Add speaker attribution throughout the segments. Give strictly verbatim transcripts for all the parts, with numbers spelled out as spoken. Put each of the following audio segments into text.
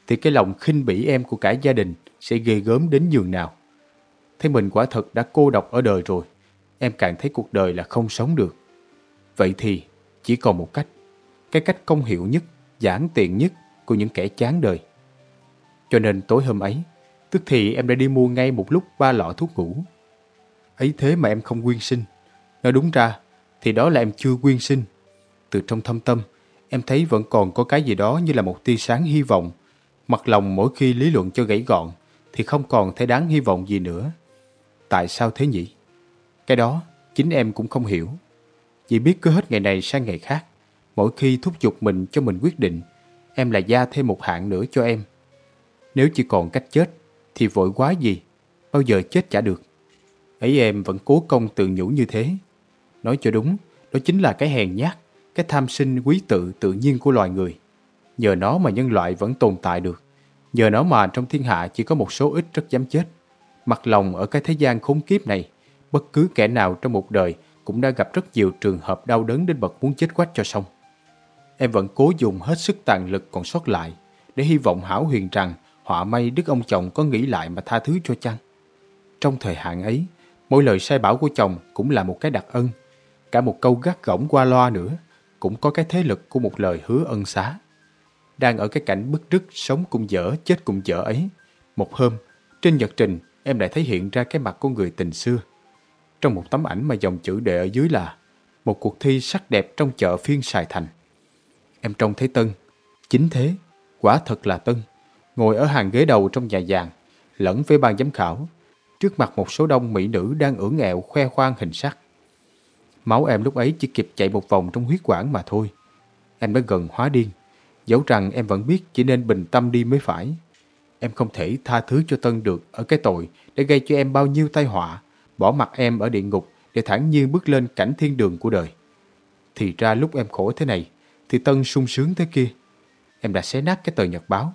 Speaker 1: thì cái lòng khinh bỉ em của cả gia đình sẽ ghê gớm đến nhường nào. Thấy mình quả thật đã cô độc ở đời rồi, em càng thấy cuộc đời là không sống được. Vậy thì chỉ còn một cách, cái cách công hiệu nhất, giản tiện nhất của những kẻ chán đời. Cho nên tối hôm ấy, tức thì em đã đi mua ngay một lúc ba lọ thuốc ngủ. Ấy thế mà em không quyên sinh. Nói đúng ra thì đó là em chưa quyên sinh. Từ trong thâm tâm, em thấy vẫn còn có cái gì đó như là một tia sáng hy vọng. Mặt lòng mỗi khi lý luận cho gãy gọn thì không còn thấy đáng hy vọng gì nữa. Tại sao thế nhỉ? Cái đó chính em cũng không hiểu. Chỉ biết cứ hết ngày này sang ngày khác, mỗi khi thúc giục mình cho mình quyết định, em lại gia thêm một hạn nữa cho em. Nếu chỉ còn cách chết thì vội quá gì, bao giờ chết chả được. Ấy em vẫn cố công tự nhủ như thế. Nói cho đúng, đó chính là cái hèn nhát, cái tham sinh quý tự tự nhiên của loài người. Nhờ nó mà nhân loại vẫn tồn tại được. Nhờ nó mà trong thiên hạ chỉ có một số ít rất dám chết. Mặc lòng ở cái thế gian khốn kiếp này, bất cứ kẻ nào trong một đời cũng đã gặp rất nhiều trường hợp đau đớn đến bậc muốn chết quách cho xong. Em vẫn cố dùng hết sức tàn lực còn sót lại để hy vọng hão huyền rằng họa may đức ông chồng có nghĩ lại mà tha thứ cho chăng. Trong thời hạn ấy, mỗi lời sai bảo của chồng cũng là một cái đặc ân. Cả một câu gắt gỏng qua loa nữa cũng có cái thế lực của một lời hứa ân xá. Đang ở cái cảnh bứt rứt sống cùng dở chết cùng dở ấy, một hôm trên nhật trình em lại thấy hiện ra cái mặt của người tình xưa. Trong một tấm ảnh mà dòng chữ đề ở dưới là một cuộc thi sắc đẹp trong chợ phiên Sài Thành. Em trông thấy Tân, chính thế, quả thật là Tân, ngồi ở hàng ghế đầu trong nhà vàng, lẫn với ban giám khảo, trước mặt một số đông mỹ nữ đang ưỡn ẹo khoe khoang hình sắc. Máu em lúc ấy chỉ kịp chạy một vòng trong huyết quản mà thôi. Em đã gần hóa điên, dẫu rằng em vẫn biết chỉ nên bình tâm đi mới phải. Em không thể tha thứ cho Tân được ở cái tội để gây cho em bao nhiêu tai họa, bỏ mặc em ở địa ngục để thản nhiên bước lên cảnh thiên đường của đời. Thì ra lúc em khổ thế này thì Tân sung sướng thế kia. Em đã xé nát cái tờ nhật báo.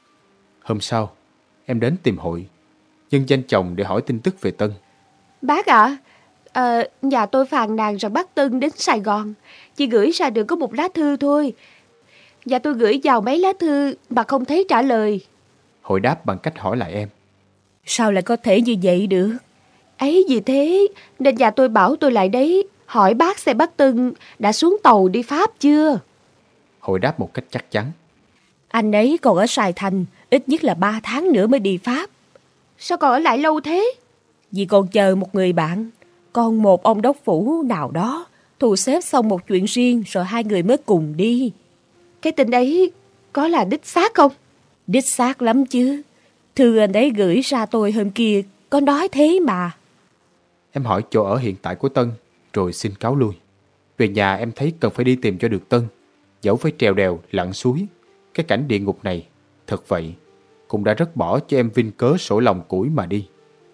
Speaker 1: Hôm sau, em đến tìm hội, nhân danh chồng để hỏi tin tức về Tân.
Speaker 2: Bác ạ, à, nhà tôi phàn nàn rằng bác Tân đến Sài Gòn, chỉ gửi ra được có một lá thư thôi. Và tôi gửi vào mấy lá thư mà không thấy trả lời.
Speaker 1: Hội đáp bằng cách hỏi lại em.
Speaker 3: Sao lại có thể như vậy được?
Speaker 2: Ấy vì thế nên nhà tôi bảo tôi lại đấy, hỏi bác xem bác Tân đã xuống tàu đi Pháp chưa.
Speaker 1: Hội đáp một cách chắc chắn.
Speaker 3: Anh ấy còn ở Sài Thành, ít nhất là ba tháng nữa mới đi Pháp.
Speaker 2: Sao còn ở lại lâu thế?
Speaker 3: Vì còn chờ một người bạn, còn một ông đốc phủ nào đó thu xếp xong một chuyện riêng rồi hai người mới cùng đi.
Speaker 2: Cái tin ấy có là đích xác không?
Speaker 3: Đích xác lắm chứ. Thư anh ấy gửi ra tôi hôm kia có nói thế mà.
Speaker 1: Em hỏi chỗ ở hiện tại của Tân rồi xin cáo lui. Về nhà em thấy cần phải đi tìm cho được Tân, dẫu phải trèo đèo lặn suối. Cái cảnh địa ngục này, thật vậy, cũng đã rất bỏ cho em vinh cớ sổ lòng củi mà đi.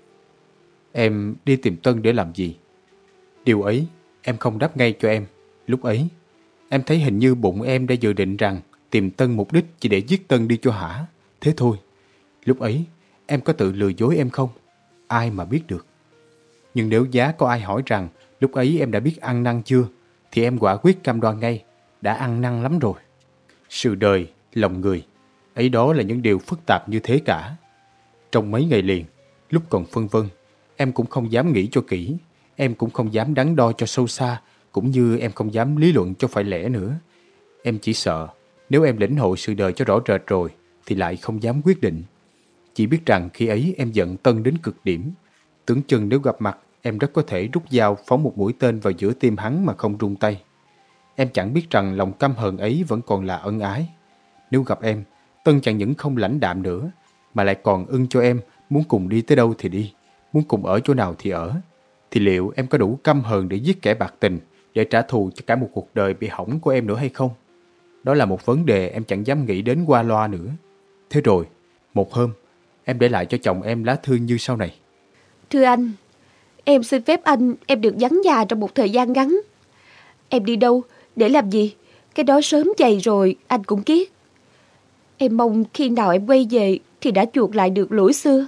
Speaker 1: Em đi tìm Tân để làm gì? Điều ấy em không đáp ngay cho em. Lúc ấy em thấy hình như bụng em đã dự định rằng tìm Tân mục đích chỉ để giết Tân đi cho hả. Thế thôi. Lúc ấy em có tự lừa dối em không? Ai mà biết được. Nhưng nếu giá có ai hỏi rằng lúc ấy em đã biết ăn năn chưa, thì em quả quyết cam đoan ngay, đã ăn năn lắm rồi. Sự đời, lòng người, ấy đó là những điều phức tạp như thế cả. Trong mấy ngày liền, lúc còn phân vân, em cũng không dám nghĩ cho kỹ, em cũng không dám đắn đo cho sâu xa, cũng như em không dám lý luận cho phải lẽ nữa. Em chỉ sợ, nếu em lĩnh hội sự đời cho rõ rệt rồi, thì lại không dám quyết định. Chỉ biết rằng khi ấy em giận Tân đến cực điểm. Tưởng chừng nếu gặp mặt, em rất có thể rút dao phóng một mũi tên vào giữa tim hắn mà không run tay. Em chẳng biết rằng lòng căm hờn ấy vẫn còn là ân ái. Nếu gặp em, Tân chẳng những không lãnh đạm nữa, mà lại còn ưng cho em muốn cùng đi tới đâu thì đi, muốn cùng ở chỗ nào thì ở. Thì liệu em có đủ căm hờn để giết kẻ bạc tình, để trả thù cho cả một cuộc đời bị hỏng của em nữa hay không? Đó là một vấn đề em chẳng dám nghĩ đến qua loa nữa. Thế rồi, một hôm, em để lại cho chồng em lá thư như sau này.
Speaker 2: Thưa anh, em xin phép anh em được vắng nhà trong một thời gian ngắn. Em đi đâu, để làm gì, cái đó sớm chày rồi anh cũng biết. Em mong khi nào em quay về thì đã chuộc lại được lỗi xưa.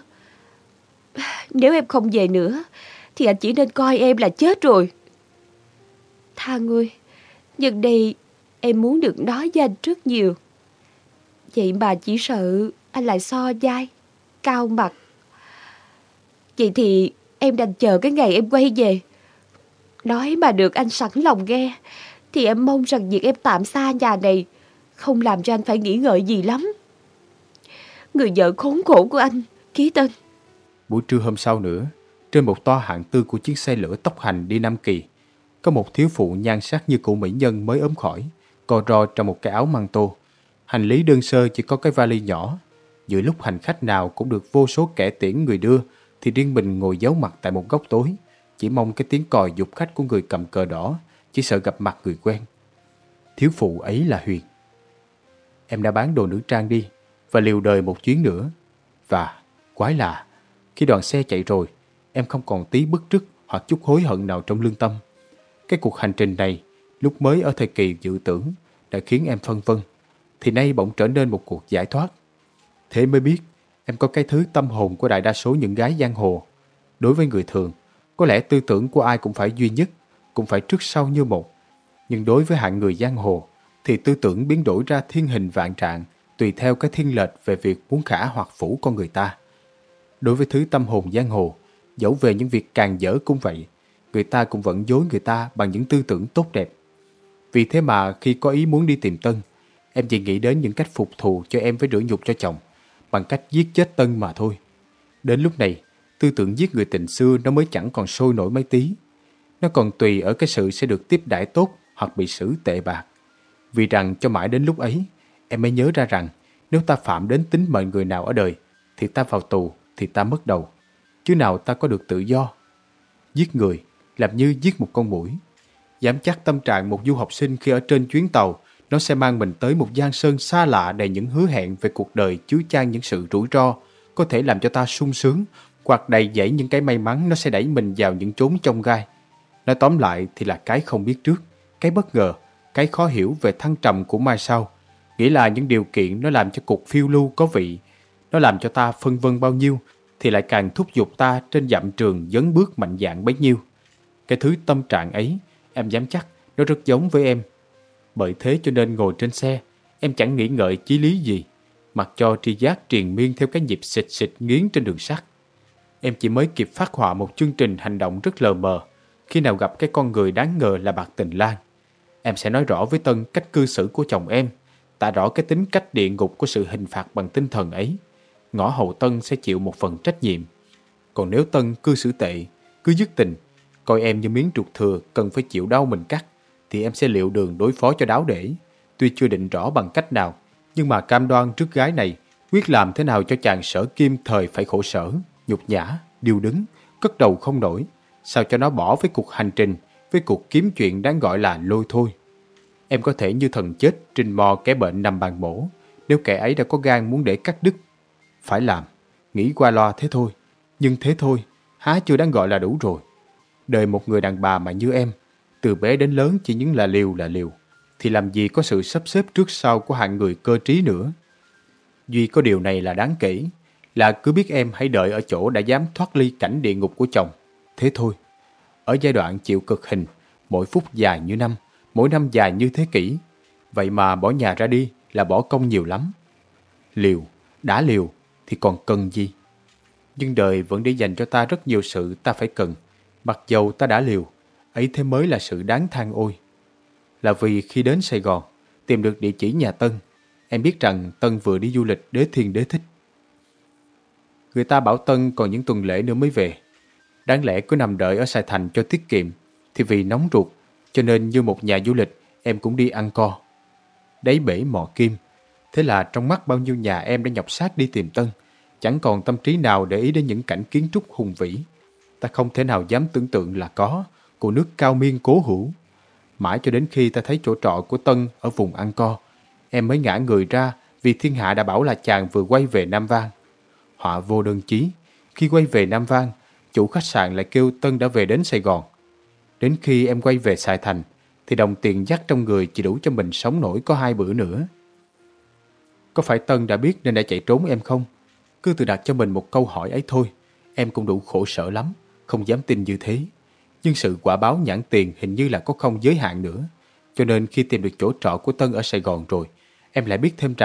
Speaker 2: Nếu em không về nữa thì anh chỉ nên coi em là chết rồi. Thang ơi, nhân đây em muốn được nói với anh rất nhiều. Vậy mà chỉ sợ anh lại so dai, cao mặt. Vậy thì em đành chờ cái ngày em quay về. Nói mà được anh sẵn lòng nghe, thì em mong rằng việc em tạm xa nhà này không làm cho anh phải nghĩ ngợi gì lắm. Người vợ khốn khổ của anh, ký tên.
Speaker 1: Buổi trưa hôm sau nữa, trên một toa hạng tư của chiếc xe lửa tốc hành đi Nam Kỳ, có một thiếu phụ nhan sắc như cụ mỹ nhân mới ốm khỏi, co ro trong một cái áo măng tô. Hành lý đơn sơ chỉ có cái vali nhỏ. Giữa lúc hành khách nào cũng được vô số kẻ tiễn người đưa, thì riêng mình ngồi giấu mặt tại một góc tối, chỉ mong cái tiếng còi giục khách của người cầm cờ đỏ, chỉ sợ gặp mặt người quen. Thiếu phụ ấy là Huyền. Em đã bán đồ nữ trang đi và liều đời một chuyến nữa. Và quái lạ, khi đoàn xe chạy rồi, em không còn tí bức rứt hoặc chút hối hận nào trong lương tâm. Cái cuộc hành trình này, lúc mới ở thời kỳ dự tưởng, đã khiến em phân vân, thì nay bỗng trở nên một cuộc giải thoát. Thế mới biết, em có cái thứ tâm hồn của đại đa số những gái giang hồ. Đối với người thường, có lẽ tư tưởng của ai cũng phải duy nhất, cũng phải trước sau như một. Nhưng đối với hạng người giang hồ, thì tư tưởng biến đổi ra thiên hình vạn trạng, tùy theo cái thiên lệch về việc muốn khả hoặc phủ con người ta. Đối với thứ tâm hồn giang hồ, dẫu về những việc càng dở cũng vậy, người ta cũng vẫn dối người ta bằng những tư tưởng tốt đẹp. Vì thế mà khi có ý muốn đi tìm Tân, em chỉ nghĩ đến những cách phục thù cho em với rửa nhục cho chồng, bằng cách giết chết Tân mà thôi. Đến lúc này, tư tưởng giết người tình xưa nó mới chẳng còn sôi nổi mấy tí. Nó còn tùy ở cái sự sẽ được tiếp đãi tốt hoặc bị xử tệ bạc. Vì rằng cho mãi đến lúc ấy, em mới nhớ ra rằng nếu ta phạm đến tính mệnh người nào ở đời, thì ta vào tù, thì ta mất đầu, chứ nào ta có được tự do. Giết người làm như giết một con muỗi. Dám chắc tâm trạng một du học sinh khi ở trên chuyến tàu, nó sẽ mang mình tới một giang sơn xa lạ đầy những hứa hẹn về cuộc đời chứa chan những sự rủi ro, có thể làm cho ta sung sướng, hoặc đầy dẫy những cái may mắn nó sẽ đẩy mình vào những chốn chông gai. Nói tóm lại thì là cái không biết trước, cái bất ngờ, cái khó hiểu về thăng trầm của mai sau. Nghĩa là những điều kiện nó làm cho cuộc phiêu lưu có vị, nó làm cho ta phân vân bao nhiêu, thì lại càng thúc giục ta trên dặm trường dấn bước mạnh dạn bấy nhiêu. Cái thứ tâm trạng ấy, em dám chắc nó rất giống với em. Bởi thế cho nên ngồi trên xe, em chẳng nghĩ ngợi chí lý gì, mặc cho tri giác triền miên theo cái nhịp xịt xịt nghiến trên đường sắt. Em chỉ mới kịp phát họa một chương trình hành động rất lờ mờ. Khi nào gặp cái con người đáng ngờ là Bạc Tình Lan, em sẽ nói rõ với Tân cách cư xử của chồng em, tả rõ cái tính cách địa ngục của sự hình phạt bằng tinh thần ấy. Ngõ hầu Tân sẽ chịu một phần trách nhiệm. Còn nếu Tân cư xử tệ, cứ dứt tình, coi em như miếng ruột thừa cần phải chịu đau mình cắt, thì em sẽ liệu đường đối phó cho đáo để. Tuy chưa định rõ bằng cách nào, nhưng mà cam đoan trước gái này quyết làm thế nào cho chàng Sở Kim thời phải khổ sở, nhục nhã, điêu đứng, cất đầu không nổi, sao cho nó bỏ với cuộc hành trình, với cuộc kiếm chuyện đáng gọi là lôi thôi. Em có thể như thần chết trình mò kẻ bệnh nằm bàn mổ, nếu kẻ ấy đã có gan muốn để cắt đứt. Phải làm, nghĩ qua loa thế thôi, nhưng thế thôi, há chưa đáng gọi là đủ rồi. Đời một người đàn bà mà như em, từ bé đến lớn chỉ những là liều là liều, thì làm gì có sự sắp xếp trước sau của hạng người cơ trí nữa. Duy có điều này là đáng kể, là cứ biết em hãy đợi ở chỗ đã dám thoát ly cảnh địa ngục của chồng. Thế thôi. Ở giai đoạn chịu cực hình, mỗi phút dài như năm, mỗi năm dài như thế kỷ. Vậy mà bỏ nhà ra đi là bỏ công nhiều lắm. Liều, đã liều thì còn cần gì? Nhưng đời vẫn để dành cho ta rất nhiều sự ta phải cần, mặc dầu ta đã liều. Ấy thế mới là sự đáng than ôi. Là vì khi đến Sài Gòn, tìm được địa chỉ nhà Tân, em biết rằng Tân vừa đi du lịch đế thiên đế thích. Người ta bảo Tân còn những tuần lễ nữa mới về. Đáng lẽ cứ nằm đợi ở Sài Thành cho tiết kiệm, thì vì nóng ruột, cho nên như một nhà du lịch, em cũng đi ăn co. Đáy bể mò kim. Thế là trong mắt bao nhiêu nhà em đã nhọc xác đi tìm Tân, chẳng còn tâm trí nào để ý đến những cảnh kiến trúc hùng vĩ. Ta không thể nào dám tưởng tượng là có, của nước cao miên cố hữu. Mãi cho đến khi ta thấy chỗ trọ của Tân ở vùng ăn co, em mới ngã người ra vì thiên hạ đã bảo là chàng vừa quay về Nam Vang. Họa vô đơn chí, khi quay về Nam Vang, chủ khách sạn lại kêu Tân đã về đến Sài Gòn. Đến khi em quay về Sài Thành, thì đồng tiền dắt trong người chỉ đủ cho mình sống nổi có hai bữa nữa. Có phải Tân đã biết nên đã chạy trốn em không? Cứ tự đặt cho mình một câu hỏi ấy thôi, em cũng đủ khổ sở lắm, không dám tin như thế. Nhưng sự quả báo nhãn tiền hình như là có không giới hạn nữa. Cho nên khi tìm được chỗ trọ của Tân ở Sài Gòn rồi, em lại biết thêm rằng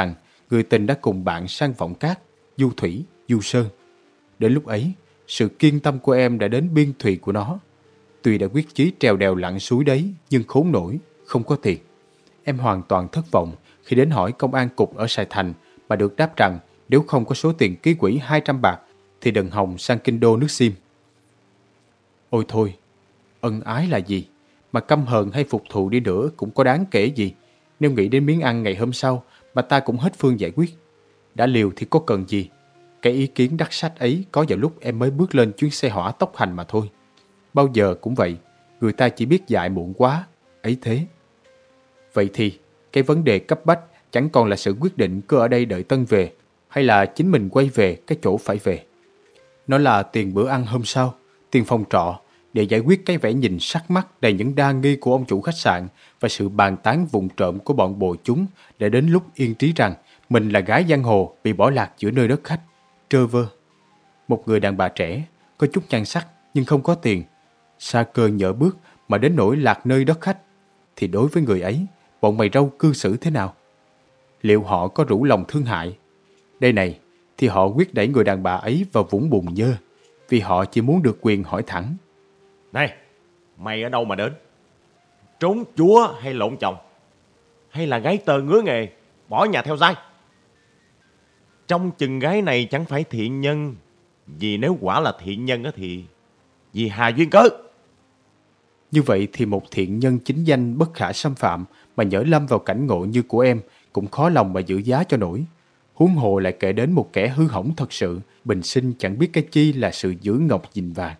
Speaker 1: người tình đã cùng bạn sang vọng cát, du thủy, du sơn. Đến lúc ấy, sự kiên tâm của em đã đến biên thùy của nó. Tuy đã quyết chí trèo đèo lặn suối đấy, nhưng khốn nổi, không có tiền. Em hoàn toàn thất vọng khi đến hỏi công an cục ở Sài Thành mà được đáp rằng nếu không có số tiền ký quỹ hai trăm bạc thì đừng hòng sang kinh đô nước Sim. Ôi thôi, ân ái là gì? Mà căm hờn hay phục thù đi nữa cũng có đáng kể gì. Nếu nghĩ đến miếng ăn ngày hôm sau mà ta cũng hết phương giải quyết. Đã liều thì có cần gì? Cái ý kiến đắc sách ấy có vào lúc em mới bước lên chuyến xe hỏa tốc hành mà thôi. Bao giờ cũng vậy, người ta chỉ biết dại muộn quá, ấy thế. Vậy thì, cái vấn đề cấp bách chẳng còn là sự quyết định cứ ở đây đợi Tân về, hay là chính mình quay về cái chỗ phải về. Nó là tiền bữa ăn hôm sau, tiền phòng trọ, để giải quyết cái vẻ nhìn sắc mắt đầy những đa nghi của ông chủ khách sạn và sự bàn tán vụng trộm của bọn bồ chúng để đến lúc yên trí rằng mình là gái giang hồ bị bỏ lạc giữa nơi đất khách, trơ vơ. Một người đàn bà trẻ, có chút nhan sắc nhưng không có tiền, xa cơ nhỡ bước mà đến nỗi lạc nơi đất khách, thì đối với người ấy, bọn mày râu cư xử thế nào? Liệu họ có rủ lòng thương hại? Đây này, thì họ quyết đẩy người đàn bà ấy vào vũng bùn nhơ, vì họ chỉ muốn được quyền hỏi thẳng.
Speaker 4: Này, mày ở đâu mà đến? Trốn chúa hay lộn chồng? Hay là gái tơ ngứa nghề, bỏ nhà theo dai? Trong chừng gái này chẳng phải thiện nhân, vì nếu quả là thiện nhân thì vì hà duyên cớ.
Speaker 1: Như vậy thì một thiện nhân chính danh bất khả xâm phạm mà nhỡ lâm vào cảnh ngộ như của em cũng khó lòng mà giữ giá cho nổi. Huống hồ lại kể đến một kẻ hư hỏng thật sự, bình sinh chẳng biết cái chi là sự giữ ngọc gìn vàng.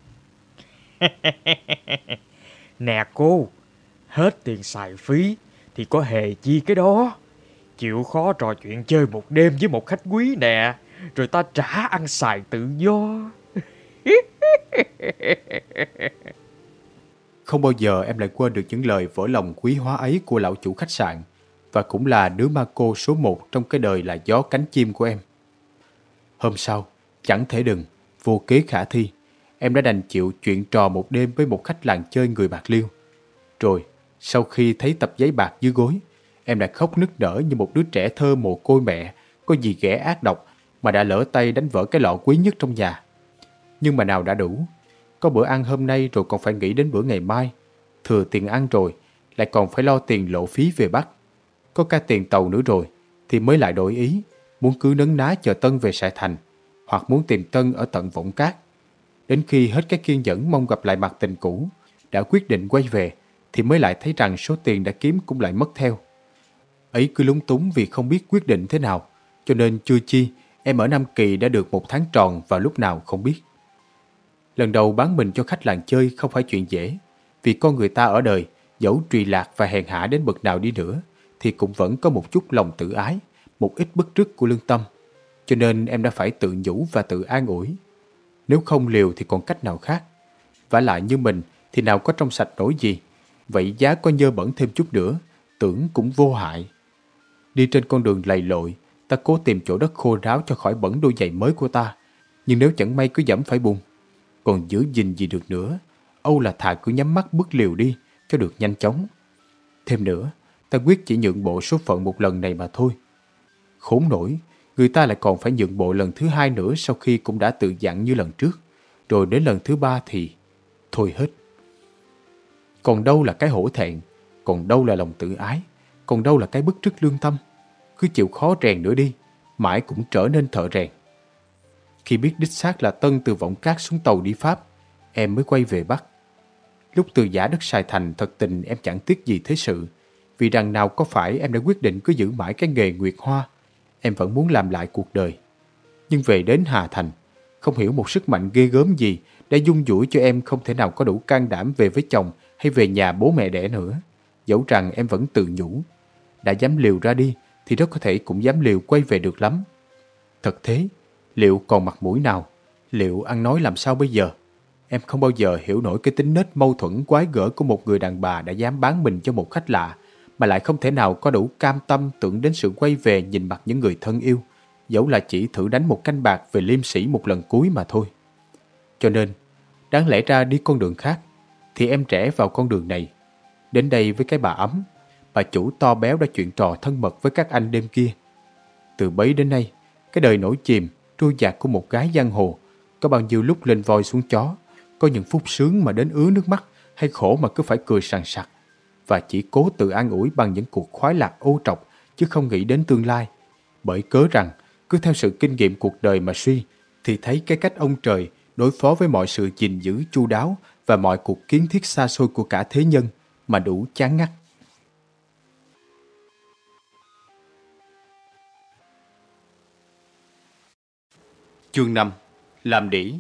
Speaker 5: Nè cô, hết tiền xài phí thì có hề chi cái đó. Chịu khó trò chuyện chơi một đêm với một khách quý nè, rồi ta trả ăn xài tự do.
Speaker 1: Không bao giờ em lại quên được những lời vỡ lòng quý hóa ấy của lão chủ khách sạn, và cũng là đứa ma cô số một trong cái đời là gió cánh chim của em. Hôm sau, chẳng thể đừng, vô kế khả thi, em đã đành chịu chuyện trò một đêm với một khách làng chơi người Bạc Liêu. Rồi, sau khi thấy tập giấy bạc dưới gối, em đã khóc nức nở như một đứa trẻ thơ mồ côi mẹ, có gì ghẻ ác độc mà đã lỡ tay đánh vỡ cái lọ quý nhất trong nhà. Nhưng mà nào đã đủ, có bữa ăn hôm nay rồi còn phải nghĩ đến bữa ngày mai. Thừa tiền ăn rồi, lại còn phải lo tiền lộ phí về Bắc. Có cả tiền tàu nữa rồi, thì mới lại đổi ý, muốn cứ nấn ná chờ Tân về Sài Thành, hoặc muốn tìm Tân ở tận Vọng Cát. Đến khi hết cái kiên nhẫn mong gặp lại mặt tình cũ, đã quyết định quay về, thì mới lại thấy rằng số tiền đã kiếm cũng lại mất theo. Ấy cứ lúng túng vì không biết quyết định thế nào, cho nên chưa chi, em ở Nam Kỳ đã được một tháng tròn vào lúc nào không biết. Lần đầu bán mình cho khách làng chơi không phải chuyện dễ, vì con người ta ở đời, dẫu trùy lạc và hèn hạ đến bậc nào đi nữa, thì cũng vẫn có một chút lòng tự ái, một ít bức rứt của lương tâm. Cho nên em đã phải tự nhủ và tự an ủi. Nếu không liều thì còn cách nào khác. Vả lại như mình thì nào có trong sạch nổi gì, vậy giá có nhơ bẩn thêm chút nữa, tưởng cũng vô hại. Đi trên con đường lầy lội, ta cố tìm chỗ đất khô ráo cho khỏi bẩn đôi giày mới của ta. Nhưng nếu chẳng may cứ dẫm phải bùn, còn giữ gìn gì được nữa, âu là thà cứ nhắm mắt bước liều đi cho được nhanh chóng. Thêm nữa, ta quyết chỉ nhượng bộ số phận một lần này mà thôi. Khốn nổi, người ta lại còn phải nhượng bộ lần thứ hai nữa sau khi cũng đã tự dặn như lần trước. Rồi đến lần thứ ba thì thôi hết. Còn đâu là cái hổ thẹn, còn đâu là lòng tự ái, còn đâu là cái bức rứt lương tâm. Cứ chịu khó rèn nữa đi, mãi cũng trở nên thợ rèn. Khi biết đích xác là Tân từ Vọng Cát xuống tàu đi Pháp, em mới quay về Bắc. Lúc từ giã đất Sài Thành, thật tình em chẳng tiếc gì thế sự, vì đằng nào có phải em đã quyết định cứ giữ mãi cái nghề Nguyệt Hoa, em vẫn muốn làm lại cuộc đời. Nhưng về đến Hà Thành, không hiểu một sức mạnh ghê gớm gì đã dung dũi cho em không thể nào có đủ can đảm về với chồng hay về nhà bố mẹ đẻ nữa. Dẫu rằng em vẫn tự nhủ, đã dám liều ra đi thì rất có thể cũng dám liều quay về được lắm. Thật thế, liệu còn mặt mũi nào? Liệu ăn nói làm sao bây giờ? Em không bao giờ hiểu nổi cái tính nết mâu thuẫn quái gở của một người đàn bà đã dám bán mình cho một khách lạ, mà lại không thể nào có đủ cam tâm tưởng đến sự quay về nhìn mặt những người thân yêu, dẫu là chỉ thử đánh một canh bạc về liêm sĩ một lần cuối mà thôi. Cho nên, đáng lẽ ra đi con đường khác, thì em rẽ vào con đường này. Đến đây với cái bà ấm, bà chủ to béo đã chuyện trò thân mật với các anh đêm kia. Từ bấy đến nay, cái đời nổi chìm, trôi dạt của một gái giang hồ, có bao nhiêu lúc lên voi xuống chó, có những phút sướng mà đến ứa nước mắt, hay khổ mà cứ phải cười sằng sặc, và chỉ cố tự an ủi bằng những cuộc khoái lạc ô trọc, chứ không nghĩ đến tương lai. Bởi cớ rằng, cứ theo sự kinh nghiệm cuộc đời mà suy, thì thấy cái cách ông trời đối phó với mọi sự gìn giữ chu đáo và mọi cuộc kiến thiết xa xôi của cả thế nhân mà đủ chán ngắt. Chương năm. Làm đĩ.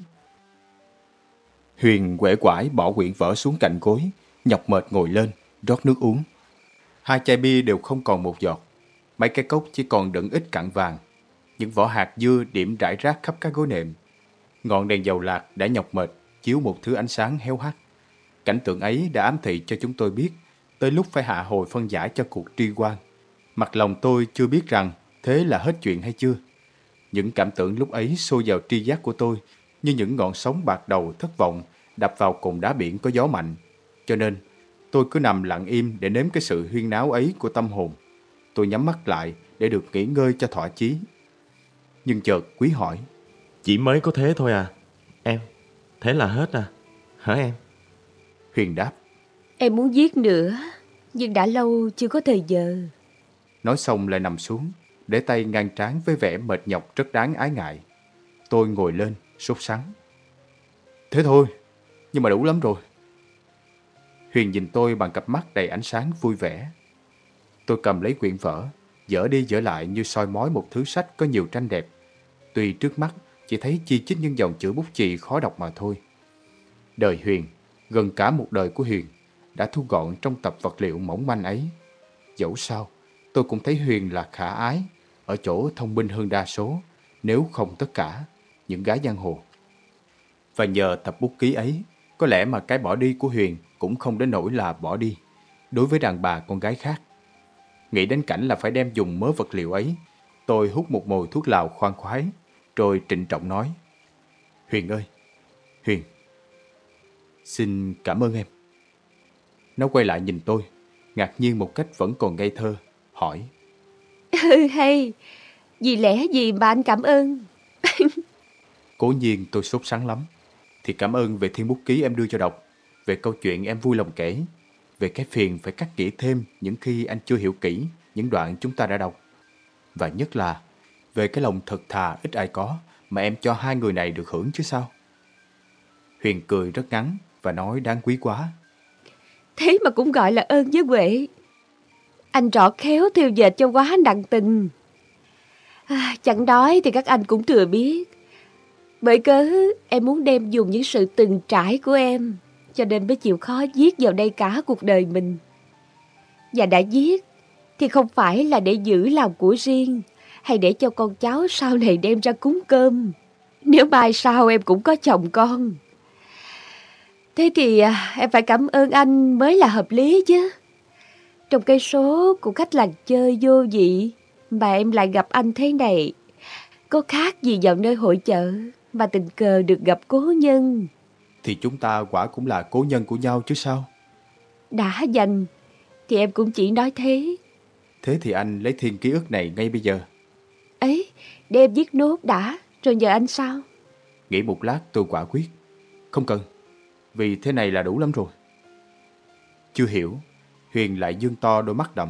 Speaker 1: Huyền uể oải bỏ quyển vở xuống cạnh gối, nhọc mệt ngồi lên, rót nước uống. Hai chai bia đều không còn một giọt, mấy cái cốc chỉ còn đựng ít cặn vàng. Những vỏ hạt dưa điểm rải rác khắp các gối nệm. Ngọn đèn dầu lạc đã nhọc mệt, chiếu một thứ ánh sáng héo hắt. Cảnh tượng ấy đã ám thị cho chúng tôi biết, tới lúc phải hạ hồi phân giải cho cuộc tri quan. Mặt lòng tôi chưa biết rằng thế là hết chuyện hay chưa. Những cảm tưởng lúc ấy xô vào tri giác của tôi như những ngọn sóng bạc đầu thất vọng đập vào cồn đá biển có gió mạnh. Cho nên, tôi cứ nằm lặng im để nếm cái sự huyên náo ấy của tâm hồn. Tôi nhắm mắt lại để được nghỉ ngơi cho thỏa chí. Nhưng chợt Quý hỏi:
Speaker 4: Chỉ mới có thế thôi à? Em, thế là hết à? Hả em?
Speaker 1: Huyền đáp:
Speaker 2: Em muốn viết nữa, nhưng đã lâu chưa có thời giờ.
Speaker 1: Nói xong lại nằm xuống, để tay ngang trán với vẻ mệt nhọc rất đáng ái ngại. Tôi ngồi lên, sốt sắng: Thế thôi, nhưng mà đủ lắm rồi. Huyền nhìn tôi bằng cặp mắt đầy ánh sáng vui vẻ. Tôi cầm lấy quyển vở, dở đi dở lại như soi mói một thứ sách có nhiều tranh đẹp. Tuy trước mắt chỉ thấy chi chít những dòng chữ bút chì khó đọc mà thôi. Đời Huyền, gần cả một đời của Huyền, đã thu gọn trong tập vật liệu mỏng manh ấy. Dẫu sao, tôi cũng thấy Huyền là khả ái, ở chỗ thông minh hơn đa số, nếu không tất cả, những gái giang hồ. Và nhờ tập bút ký ấy, có lẽ mà cái bỏ đi của Huyền cũng không đến nỗi là bỏ đi, đối với đàn bà con gái khác. Nghĩ đến cảnh là phải đem dùng mớ vật liệu ấy, tôi hút một mồi thuốc lào khoan khoái, rồi trịnh trọng nói: Huyền ơi, Huyền, xin cảm ơn em. Nó quay lại nhìn tôi, ngạc nhiên một cách vẫn còn ngây thơ, hỏi:
Speaker 2: Ừ hay, vì lẽ gì mà anh cảm ơn?
Speaker 1: Cố nhiên tôi sốt sắng lắm. Thì cảm ơn về thiên bút ký em đưa cho đọc, về câu chuyện em vui lòng kể, về cái phiền phải cắt nghĩa thêm những khi anh chưa hiểu kỹ những đoạn chúng ta đã đọc. Và nhất là về cái lòng thật thà ít ai có mà em cho hai người này được hưởng chứ sao. Huyền cười rất ngắn và nói đáng quý quá.
Speaker 2: Thế mà cũng gọi là ơn với Huệ. Anh rõ khéo theo dệt cho quá nặng tình. À, chẳng đói thì các anh cũng thừa biết. Bởi cớ em muốn đem dùng những sự từng trải của em, cho nên mới chịu khó viết vào đây cả cuộc đời mình. Và đã viết thì không phải là để giữ làm của riêng, hay để cho con cháu sau này đem ra cúng cơm, nếu mai sau em cũng có chồng con. Thế thì à, em phải cảm ơn anh mới là hợp lý chứ. Trong cái số của khách làng chơi vô vị mà em lại gặp anh thế này, có khác gì vào nơi hội chợ mà tình cờ được gặp cố nhân.
Speaker 1: Thì chúng ta quả cũng là cố nhân của nhau chứ sao.
Speaker 2: Đã dành thì em cũng chỉ nói thế.
Speaker 1: Thế thì anh lấy thiên ký ức này ngay bây giờ.
Speaker 2: Ấy, để em viết nốt đã, rồi nhờ anh sao?
Speaker 1: Nghĩ một lát tôi quả quyết: Không cần, vì thế này là đủ lắm rồi. Chưa hiểu, Huyền lại dương to đôi mắt đầm.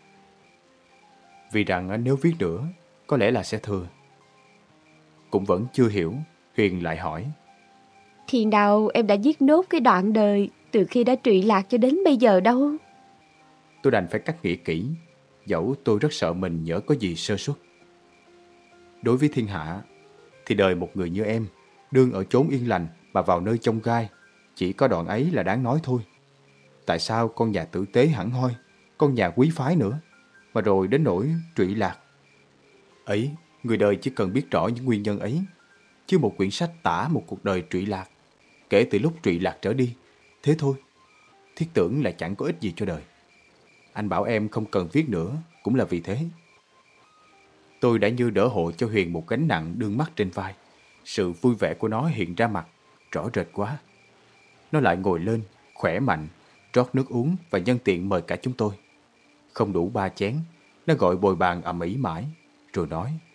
Speaker 1: Vì rằng nếu viết nữa, có lẽ là sẽ thừa. Cũng vẫn chưa hiểu, Huyền lại hỏi:
Speaker 2: Thì nào em đã viết nốt cái đoạn đời từ khi đã trụy lạc cho đến bây giờ đâu?
Speaker 1: Tôi đành phải cắt nghĩa kỹ, dẫu tôi rất sợ mình nhỡ có gì sơ suất. Đối với thiên hạ, thì đời một người như em, đương ở chốn yên lành mà vào nơi chông gai, chỉ có đoạn ấy là đáng nói thôi. Tại sao con nhà tử tế hẳn hoi, con nhà quý phái nữa, mà rồi đến nỗi trụy lạc? Ấy, người đời chỉ cần biết rõ những nguyên nhân ấy, chứ một quyển sách tả một cuộc đời trụy lạc, kể từ lúc trụy lạc trở đi, thế thôi. Thiết tưởng là chẳng có ích gì cho đời. Anh bảo em không cần viết nữa cũng là vì thế. Tôi đã như đỡ hộ cho Huyền một gánh nặng đương mắc trên vai. Sự vui vẻ của nó hiện ra mặt, rõ rệt quá. Nó lại ngồi lên, khỏe mạnh, rót nước uống và nhân tiện mời cả chúng tôi. Không đủ ba chén, nó gọi bồi bàn ầm ĩ mãi, rồi nói: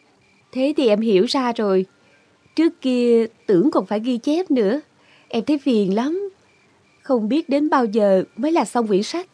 Speaker 2: Thế thì em hiểu ra rồi. Trước kia tưởng còn phải ghi chép nữa. Em thấy phiền lắm. Không biết đến bao giờ mới là xong quyển sách.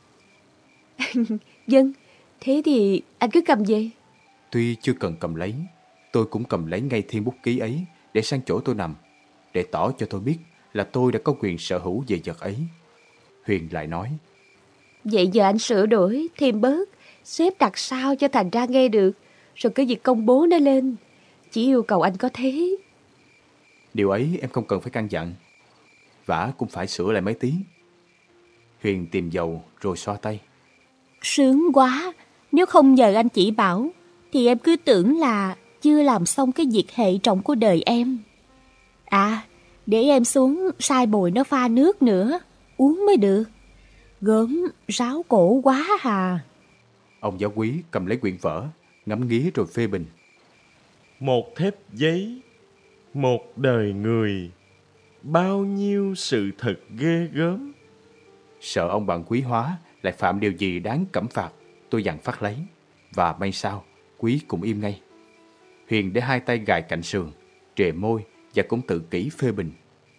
Speaker 2: Vâng, thế thì anh cứ cầm về.
Speaker 1: Tuy chưa cần cầm lấy, tôi cũng cầm lấy ngay thiên bút ký ấy để sang chỗ tôi nằm, để tỏ cho tôi biết là tôi đã có quyền sở hữu về vật ấy. Huyền lại nói:
Speaker 2: Vậy giờ anh sửa đổi, thêm bớt, xếp đặt sao cho thành ra nghe được, rồi cứ việc công bố nó lên. Chỉ yêu cầu anh có thế.
Speaker 1: Điều ấy em không cần phải căn dặn, vả cũng phải sửa lại mấy tí. Huyền tìm dầu rồi xoa tay.
Speaker 3: Sướng quá, nếu không nhờ anh chỉ bảo, thì em cứ tưởng là chưa làm xong cái việc hệ trọng của đời em. À, để em xuống sai bồi nó pha nước nữa, uống mới được. Gớm, ráo cổ quá hà.
Speaker 1: Ông giáo úy cầm lấy quyển vở, ngắm nghía rồi phê bình.
Speaker 4: Một thép giấy, một đời người, bao nhiêu sự thật ghê gớm.
Speaker 1: Sợ ông bạn Quý Hóa lại phạm điều gì đáng cẩm phạt, tôi dặn phát lấy. Và may sao, Quý cũng im ngay. Huyền để hai tay gài cạnh sườn, trề môi và cũng tự kỷ phê bình.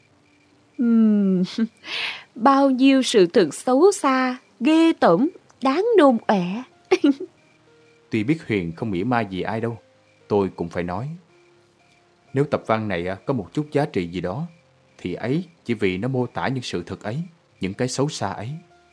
Speaker 2: Uhm, bao nhiêu sự thật xấu xa, ghê tởm, đáng nôn ọe.
Speaker 1: Tuy biết Huyền không mỉa mai gì ai đâu, tôi cũng phải nói. Nếu tập văn này có một chút giá trị gì đó, thì ấy chỉ vì nó mô tả những sự thật ấy, những cái xấu xa ấy.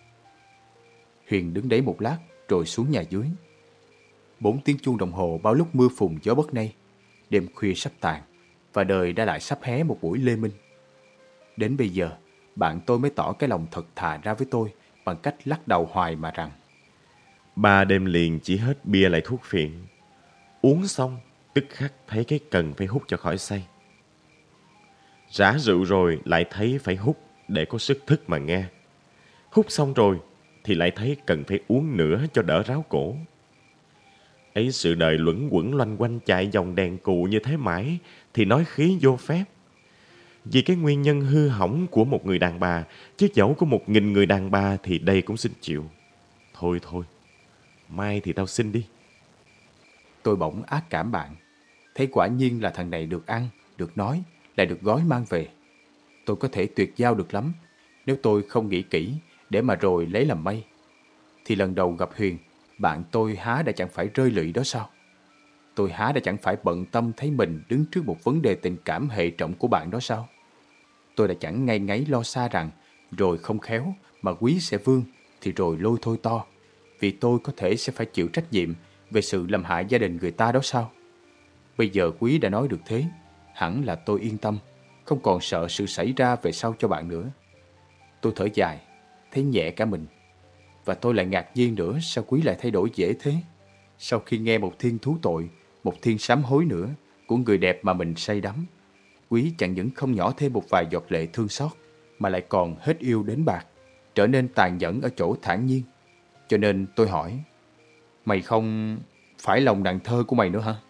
Speaker 1: Huyền đứng đấy một lát rồi xuống nhà dưới. Bốn tiếng chuông đồng hồ bao lúc mưa phùn gió bất nay. Đêm khuya sắp tàn và đời đã lại sắp hé một buổi lê minh. Đến bây giờ, bạn tôi mới tỏ cái lòng thật thà ra với tôi bằng cách lắc đầu hoài mà rằng:
Speaker 4: Ba đêm liền chỉ hết bia lại thuốc phiện. Uống xong, tức khắc thấy cái cần phải hút cho khỏi say. Rã rượu rồi lại thấy phải hút để có sức thức mà nghe. Hút xong rồi thì lại thấy cần phải uống nữa cho đỡ ráo cổ. Ấy sự đời luẩn quẩn loanh quanh chạy vòng đèn cù như thế mãi thì nói khí vô phép. Vì cái nguyên nhân hư hỏng của một người đàn bà, chứ dẫu của một nghìn người đàn bà thì đây cũng xin chịu. Thôi thôi, mai thì tao xin đi.
Speaker 1: Tôi bỗng ác cảm bạn. Thấy quả nhiên là thằng này được ăn, được nói, lại được gói mang về. Tôi có thể tuyệt giao được lắm, nếu tôi không nghĩ kỹ để mà rồi lấy làm may. Thì lần đầu gặp Huyền, bạn tôi há đã chẳng phải rơi lụy đó sao? Tôi há đã chẳng phải bận tâm thấy mình đứng trước một vấn đề tình cảm hệ trọng của bạn đó sao? Tôi đã chẳng ngay ngáy lo xa rằng rồi không khéo mà Quý sẽ vương thì rồi lôi thôi to, vì tôi có thể sẽ phải chịu trách nhiệm về sự làm hại gia đình người ta đó sao? Bây giờ Quý đã nói được thế, hẳn là tôi yên tâm, không còn sợ sự xảy ra về sau cho bạn nữa. Tôi thở dài, thấy nhẹ cả mình. Và tôi lại ngạc nhiên nữa, sao Quý lại thay đổi dễ thế? Sau khi nghe một thiên thú tội, một thiên sám hối nữa của người đẹp mà mình say đắm, Quý chẳng những không nhỏ thêm một vài giọt lệ thương xót, mà lại còn hết yêu đến bạc, trở nên tàn nhẫn ở chỗ thản nhiên. Cho nên tôi hỏi: mày không phải lòng nàng thơ của mày nữa hả?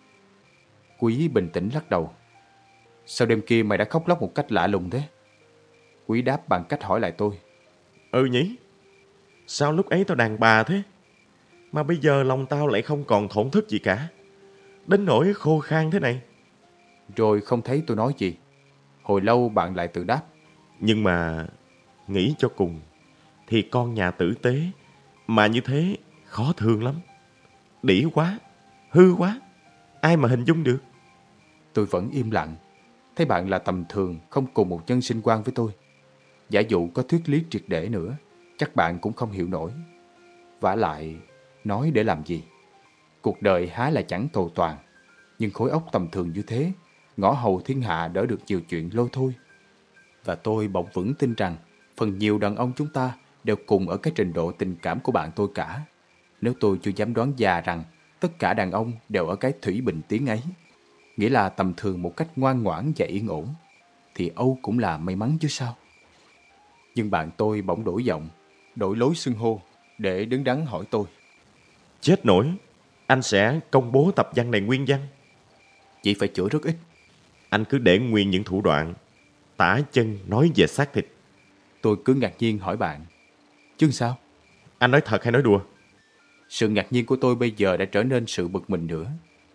Speaker 1: Quý bình tĩnh lắc đầu. Sao đêm kia mày đã khóc lóc một cách lạ lùng thế? Quý đáp bằng cách hỏi lại tôi:
Speaker 4: Ừ nhỉ? Sao lúc ấy tao đàn bà thế? Mà bây giờ lòng tao lại không còn thổn thức gì cả, đến nỗi khô khan thế này.
Speaker 1: Rồi không thấy tôi nói gì. Hồi lâu bạn lại tự đáp:
Speaker 4: Nhưng mà nghĩ cho cùng thì con nhà tử tế mà như thế khó thương lắm. Đĩ quá, hư quá, ai mà hình dung được.
Speaker 1: Tôi vẫn im lặng. Thấy bạn là tầm thường, không cùng một nhân sinh quan với tôi. Giả dụ có thuyết lý triệt để nữa, chắc bạn cũng không hiểu nổi. Vả lại, nói để làm gì? Cuộc đời há là chẳng cầu toàn, nhưng khối óc tầm thường như thế, ngõ hầu thiên hạ đỡ được nhiều chuyện lôi thôi. Và tôi bỗng vững tin rằng phần nhiều đàn ông chúng ta đều cùng ở cái trình độ tình cảm của bạn tôi cả. Nếu tôi chưa dám đoán già rằng tất cả đàn ông đều ở cái thủy bình tiếng ấy, nghĩa là tầm thường một cách ngoan ngoãn và yên ổn, thì Âu cũng là may mắn chứ sao. Nhưng bạn tôi bỗng đổi giọng, đổi lối xưng hô để đứng đắn hỏi tôi:
Speaker 4: Chết nổi, anh sẽ công bố tập văn này nguyên văn?
Speaker 1: Chỉ phải chữa rất ít.
Speaker 4: Anh cứ để nguyên những thủ đoạn tả chân nói về xác thịt.
Speaker 1: Tôi cứ ngạc nhiên hỏi bạn: chứ sao?
Speaker 4: Anh nói thật hay nói đùa?
Speaker 1: Sự ngạc nhiên của tôi bây giờ đã trở nên sự bực mình nữa.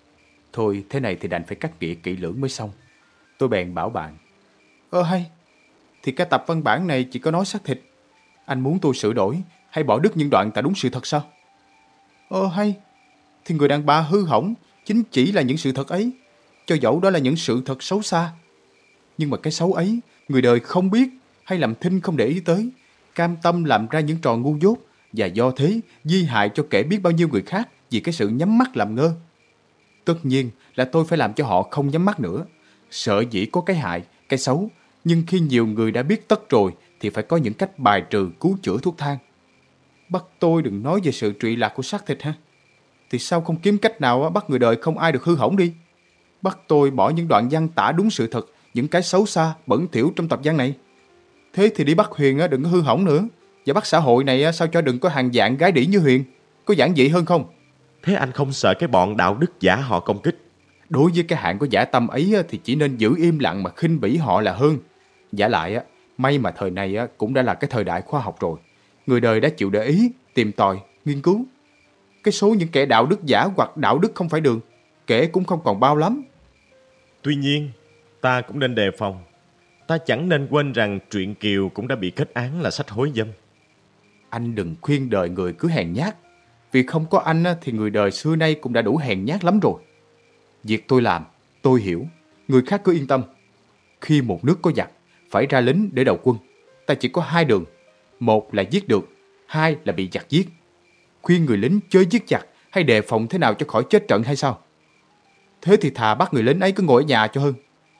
Speaker 1: Thôi thế này thì đành phải cắt nghĩa kỹ lưỡng mới xong. Tôi bèn bảo bạn: Ơ hay, thì cái tập văn bản này chỉ có nói xác thịt. Anh muốn tôi sửa đổi hay bỏ đứt những đoạn ta đúng sự thật sao? Ơ hay, thì người đàn bà hư hỏng chính chỉ là những sự thật ấy, cho dẫu đó là những sự thật xấu xa. Nhưng mà cái xấu ấy, người đời không biết hay làm thinh không để ý tới, cam tâm làm ra những trò ngu dốt, và do thế di hại cho kẻ biết bao nhiêu người khác vì cái sự nhắm mắt làm ngơ. Tất nhiên là tôi phải làm cho họ không nhắm mắt nữa. Sợ dĩ có cái hại, cái xấu, nhưng khi nhiều người đã biết tất rồi thì phải có những cách bài trừ, cứu chữa thuốc thang. Bắt tôi đừng nói về sự trụy lạc của xác thịt ha. Thì sao không kiếm cách nào bắt người đời không ai được hư hỏng đi? Bắt tôi bỏ những đoạn văn tả đúng sự thật, những cái xấu xa, bẩn thỉu trong tập văn này. Thế thì đi bắt Huyền đừng có hư hỏng nữa. Và bắt xã hội này sao cho đừng có hàng dạng gái đĩ như Huyền. Có giản dị hơn không?
Speaker 4: Thế anh không sợ cái bọn đạo đức giả họ công kích?
Speaker 1: Đối với cái hạng có dã tâm ấy thì chỉ nên giữ im lặng mà khinh bỉ họ là hơn. Giả lại, may mà thời này cũng đã là cái thời đại khoa học rồi. Người đời đã chịu để ý, tìm tòi, nghiên cứu. Cái số những kẻ đạo đức giả hoặc đạo đức không phải đường, kể cũng không còn bao lắm.
Speaker 4: Tuy nhiên, ta cũng nên đề phòng. Ta chẳng nên quên rằng truyện Kiều cũng đã bị kết án là sách hối dâm.
Speaker 1: Anh đừng khuyên đời người cứ hèn nhát. Vì không có anh thì người đời xưa nay cũng đã đủ hèn nhát lắm rồi. Việc tôi làm, tôi hiểu. Người khác cứ yên tâm. Khi một nước có giặc, phải ra lính để đầu quân. Ta chỉ có hai đường. Một là giết được, hai là bị giặc giết. Khuyên người lính chớ giết giặc hay đề phòng thế nào cho khỏi chết trận hay sao? Thế thì thà bắt người lính ấy cứ ngồi ở nhà cho hơn.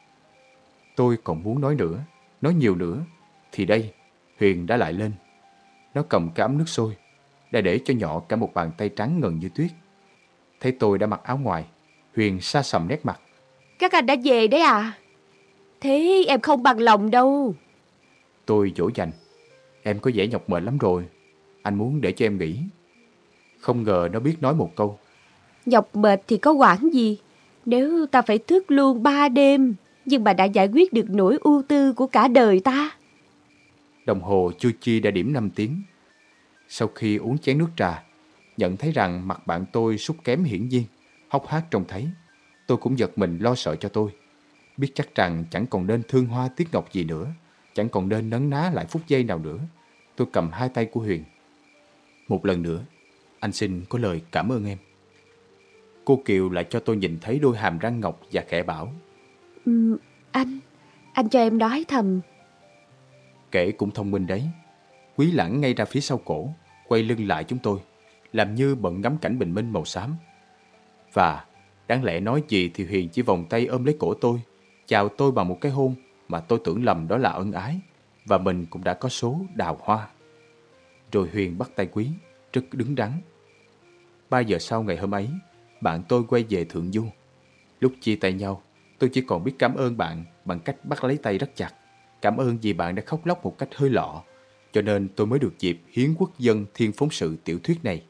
Speaker 1: Tôi còn muốn nói nữa, nói nhiều nữa. Thì đây, Huyền đã lại lên. Nó cầm cái ấm nước sôi, đã để cho nhỏ cả một bàn tay trắng ngần như tuyết. Thấy tôi đã mặc áo ngoài, Huyền sa sầm nét mặt.
Speaker 2: Các anh đã về đấy à? Thế em không bằng lòng đâu.
Speaker 1: Tôi dỗ dành. Em có vẻ nhọc mệt lắm rồi. Anh muốn để cho em nghỉ. Không ngờ nó biết nói một câu.
Speaker 2: Nhọc mệt thì có quản gì. Nếu ta phải thức luôn ba đêm, nhưng mà đã giải quyết được nỗi ưu tư của cả đời ta.
Speaker 1: Đồng hồ chưa chi đã điểm năm tiếng. Sau khi uống chén nước trà, nhận thấy rằng mặt bạn tôi sút kém hiển nhiên, hốc hác trông thấy. Tôi cũng giật mình lo sợ cho tôi. Biết chắc rằng chẳng còn nên thương hoa tiếc ngọc gì nữa, chẳng còn nên nấn ná lại phút giây nào nữa. Tôi cầm hai tay của Huyền. Một lần nữa, anh xin có lời cảm ơn em. Cô Kiều lại cho tôi nhìn thấy đôi hàm răng ngọc và khẽ bảo.
Speaker 2: Ừ, anh, anh cho em nói thầm.
Speaker 1: Kể cũng thông minh đấy. Quý Lãng ngay ra phía sau cổ, quay lưng lại chúng tôi, làm như bận ngắm cảnh bình minh màu xám. Và đáng lẽ nói gì thì Huyền chỉ vòng tay ôm lấy cổ tôi, chào tôi bằng một cái hôn mà tôi tưởng lầm đó là ân ái, và mình cũng đã có số đào hoa. Rồi Huyền bắt tay Quý, rất đứng đắn. Ba giờ sau ngày hôm ấy, bạn tôi quay về Thượng Du. Lúc chia tay nhau, tôi chỉ còn biết cảm ơn bạn bằng cách bắt lấy tay rất chặt. Cảm ơn vì bạn đã khóc lóc một cách hơi lọ, cho nên tôi mới được dịp hiến quốc dân thiên phóng sự tiểu thuyết này.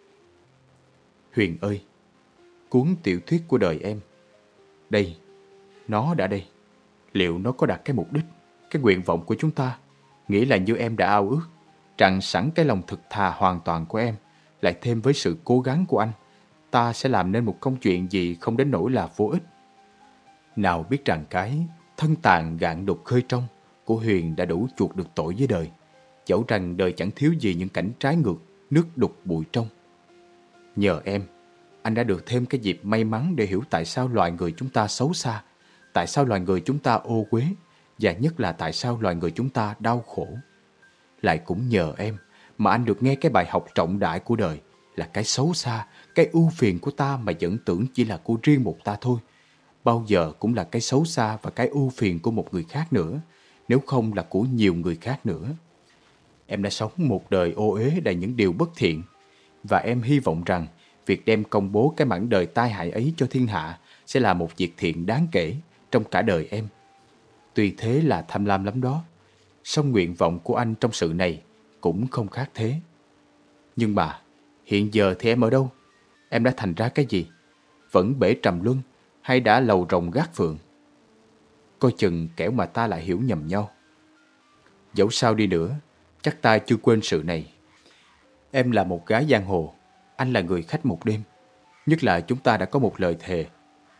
Speaker 1: Huyền ơi, cuốn tiểu thuyết của đời em. Đây, nó đã đây. Liệu nó có đạt cái mục đích, cái nguyện vọng của chúng ta? Nghĩa là như em đã ao ước, rằng sẵn cái lòng thực thà hoàn toàn của em, lại thêm với sự cố gắng của anh, ta sẽ làm nên một công chuyện gì không đến nỗi là vô ích. Nào biết rằng cái thân tàn gạn đục khơi trong của Huyền đã đủ chuộc được tội với đời, dẫu rằng đời chẳng thiếu gì những cảnh trái ngược, nước đục bụi trong. Nhờ em, anh đã được thêm cái dịp may mắn để hiểu tại sao loài người chúng ta xấu xa, tại sao loài người chúng ta ô uế, và nhất là tại sao loài người chúng ta đau khổ. Lại cũng nhờ em mà anh được nghe cái bài học trọng đại của đời, là cái xấu xa, cái ưu phiền của ta mà vẫn tưởng chỉ là của riêng một ta thôi, bao giờ cũng là cái xấu xa và cái ưu phiền của một người khác nữa, nếu không là của nhiều người khác nữa. Em đã sống một đời ô uế đầy những điều bất thiện, và em hy vọng rằng việc đem công bố cái mảnh đời tai hại ấy cho thiên hạ sẽ là một việc thiện đáng kể trong cả đời em. Tuy thế là tham lam lắm đó, song nguyện vọng của anh trong sự này cũng không khác thế. Nhưng mà hiện giờ thì em ở đâu? Em đã thành ra cái gì? Vẫn bể trầm luân hay đã lầu rồng gác phượng? Coi chừng kẻo mà ta lại hiểu nhầm nhau. Dẫu sao đi nữa, chắc ta chưa quên sự này. Em là một gái giang hồ, anh là người khách một đêm. Nhất là chúng ta đã có một lời thề.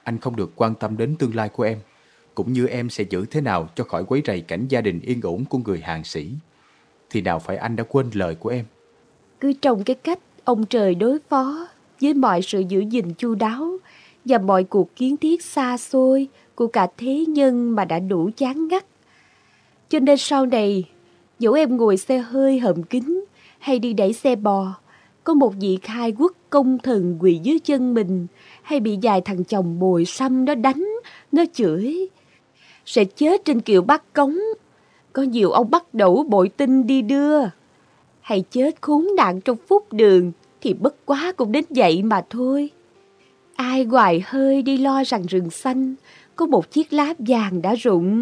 Speaker 1: anh không được quan tâm đến tương lai của em, cũng như em sẽ giữ thế nào cho khỏi quấy rầy cảnh gia đình yên ổn của người hàng sĩ, thì nào phải anh đã quên lời của em.
Speaker 2: Cứ trong cái cách ông trời đối phó với mọi sự giữ gìn chu đáo và mọi cuộc kiến thiết xa xôi của cả thế nhân mà đã đủ chán ngắt. Cho nên sau này, dẫu em ngồi xe hơi hầm kín hay đi đẩy xe bò, có một vị khai quốc công thần quỳ dưới chân mình, hay bị vài thằng chồng bồi xăm nó đánh, nó chửi, sẽ chết trên kiệu bắt cống. Có nhiều ông bắt đẩu bội tinh đi đưa, hay chết khốn nạn trong phút đường, thì bất quá cũng đến vậy mà thôi. Ai hoài hơi đi lo rằng rừng xanh có một chiếc lá vàng đã rụng.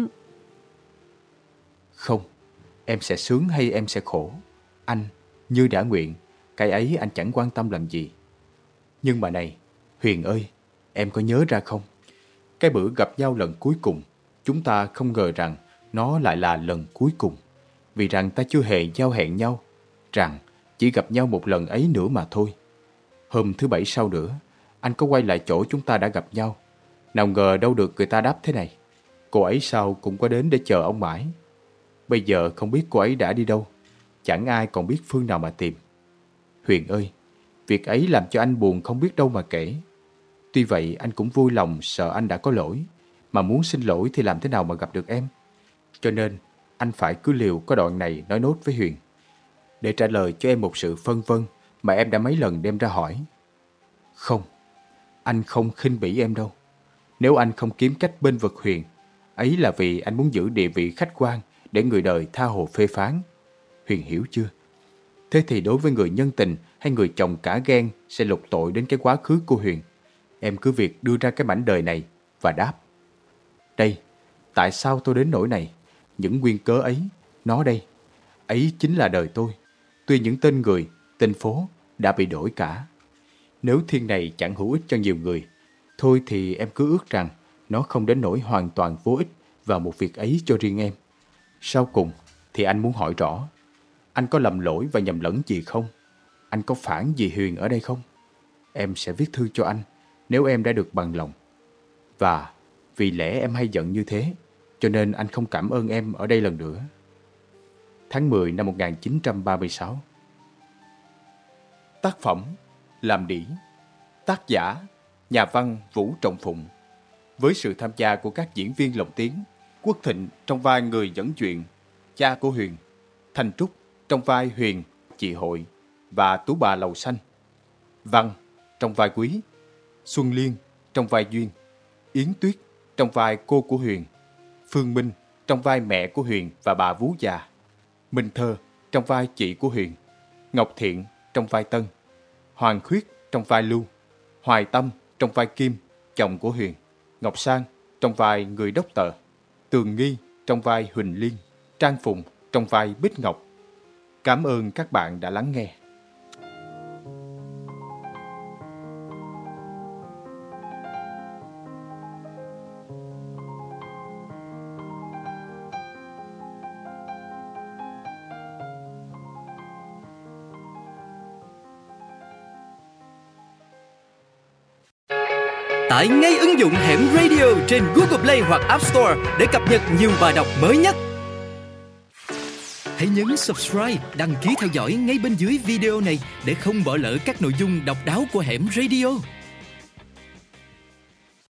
Speaker 1: Không, em sẽ sướng hay em sẽ khổ, anh như đã nguyện, cái ấy anh chẳng quan tâm làm gì. Nhưng mà này, Huyền ơi, em có nhớ ra không? Cái bữa gặp nhau lần cuối cùng, chúng ta không ngờ rằng nó lại là lần cuối cùng. Vì rằng ta chưa hề giao hẹn nhau, rằng chỉ gặp nhau một lần ấy nữa mà thôi. Hôm thứ bảy sau nữa, anh có quay lại chỗ chúng ta đã gặp nhau. Nào ngờ đâu được người ta đáp thế này: cô ấy sao cũng có đến để chờ ông mãi. Bây giờ không biết cô ấy đã đi đâu, chẳng ai còn biết phương nào mà tìm. Huyền ơi, việc ấy làm cho anh buồn không biết đâu mà kể. Tuy vậy anh cũng vui lòng sợ anh đã có lỗi, mà muốn xin lỗi thì làm thế nào mà gặp được em. Cho nên anh phải cứ liều có đoạn này nói nốt với Huyền, để trả lời cho em một sự phân vân mà em đã mấy lần đem ra hỏi. Không, anh không khinh bỉ em đâu. Nếu anh không kiếm cách bênh vực Huyền, ấy là vì anh muốn giữ địa vị khách quan để người đời tha hồ phê phán. Huyền hiểu chưa? Thế thì đối với người nhân tình hay người chồng cả ghen sẽ lục tội đến cái quá khứ của Huyền, em cứ việc đưa ra cái mảnh đời này và đáp: đây, tại sao tôi đến nỗi này? Những nguyên cớ ấy, nó đây. Ấy chính là đời tôi. Tuy những tên người, tên phố đã bị đổi cả. Nếu thiên này chẳng hữu ích cho nhiều người, thôi thì em cứ ước rằng nó không đến nỗi hoàn toàn vô ích vào một việc ấy cho riêng em. Sau cùng thì anh muốn hỏi rõ, anh có lầm lỗi và nhầm lẫn gì không? Anh có phản gì Huyền ở đây không? Em sẽ viết thư cho anh nếu em đã được bằng lòng. Và vì lẽ em hay giận như thế, cho nên anh không cảm ơn em ở đây lần nữa. Tháng mười năm một nghìn chín trăm ba mươi sáu. Tác phẩm Làm Đĩ. Tác giả nhà văn Vũ Trọng Phụng, với sự tham gia của các diễn viên lồng tiếng: Quốc Thịnh trong vai người dẫn chuyện, cha của Huyền; Thành Trúc trong vai Huyền, chị Hội và Tú bà Lầu Xanh; Văn trong vai Quý; Xuân Liên trong vai Duyên; Yến Tuyết trong vai cô của Huyền; Phương Minh trong vai mẹ của Huyền và bà vú già; Minh Thơ trong vai chị của Huyền; Ngọc Thiện trong vai Tân; Hoàng Khuyết trong vai Lưu; Hoài Tâm trong vai Kim, chồng của Huyền; Ngọc Sang trong vai người đốc tờ; Tường Nghi trong vai Huỳnh Liên; Trang Phùng trong vai Bích Ngọc. Cảm ơn các bạn đã lắng nghe.
Speaker 6: Tải ngay ứng dụng Hẻm Radio trên Google Play hoặc App Store để cập nhật nhiều bài đọc mới nhất. Hãy nhấn subscribe, đăng ký theo dõi ngay bên dưới video này để không bỏ lỡ các nội dung độc đáo của Hẻm Radio.